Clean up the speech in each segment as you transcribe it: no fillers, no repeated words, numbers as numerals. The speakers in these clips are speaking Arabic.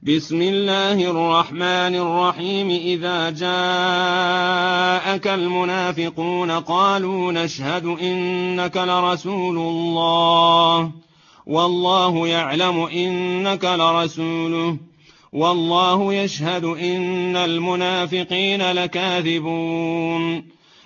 بسم الله الرحمن الرحيم. إذا جاءك المنافقون قالوا نشهد إنك لرسول الله والله يعلم إنك لرسوله والله يشهد إن المنافقين لكاذبون.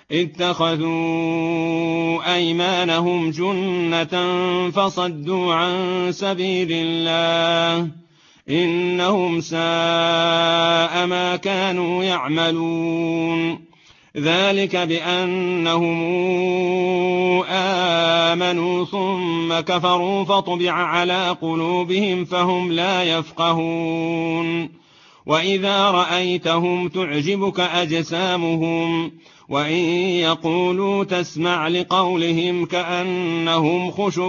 اتخذوا أيمانهم جنة فصدوا عن سبيل الله إنهم ساء ما كانوا يعملون. ذلك بأنهم آمنوا ثم كفروا فطبع على قلوبهم فهم لا يفقهون. وإذا رأيتهم تعجبك أجسامهم وإن يقولوا تسمع لقولهم كأنهم خشب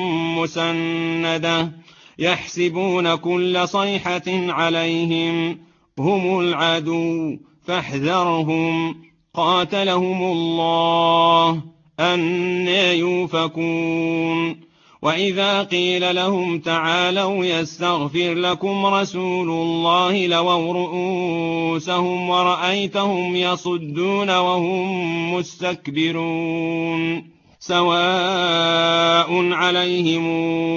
مسندة يحسبون كل صيحة عليهم هم العدو فاحذرهم قاتلهم الله أنى يؤفكون. وإذا قيل لهم تعالوا يستغفر لكم رسول الله لووا رؤوسهم ورأيتهم يصدون وهم مستكبرون. سواء عليهم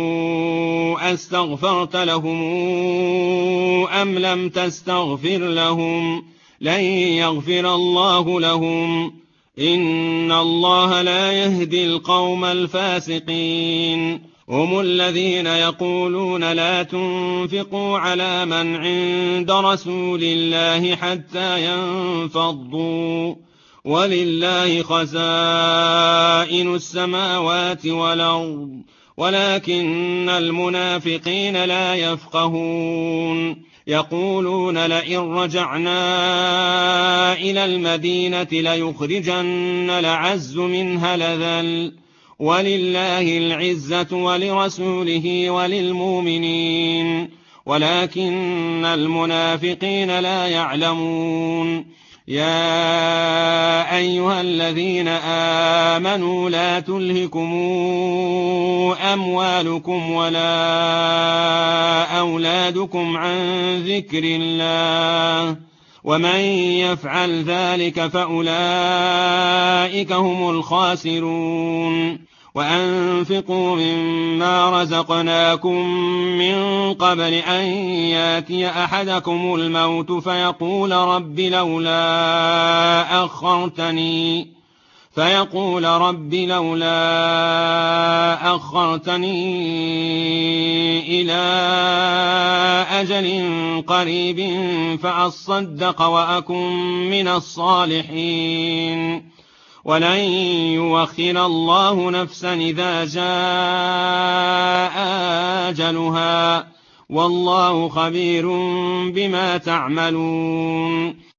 أستغفرت لهم أم لم تستغفر لهم لن يغفر الله لهم إن الله لا يهدي القوم الفاسقين. هم الذين يقولون لا تنفقوا على من عند رسول الله حتى ينفضوا ولله خزائن السماوات والأرض ولكن المنافقين لا يفقهون. يقولون لئن رجعنا إلى المدينة ليخرجن الأعز منها الأذل ولله العزة ولرسوله وللمؤمنين ولكن المنافقين لا يعلمون. يا أيها الذين آمنوا لا تلهكم أموالكم ولا أولادكم عن ذكر الله ومن يفعل ذلك فأولئك هم الخاسرون. وأنفقوا مما رزقناكم من قبل أن ياتي أحدكم الموت فيقول رب لولا أخرتني إلى أجل قريب فأصدق وأكن من الصالحين. ولن يؤخر الله نفسا إذا جاء أجلها والله خبير بما تعملون.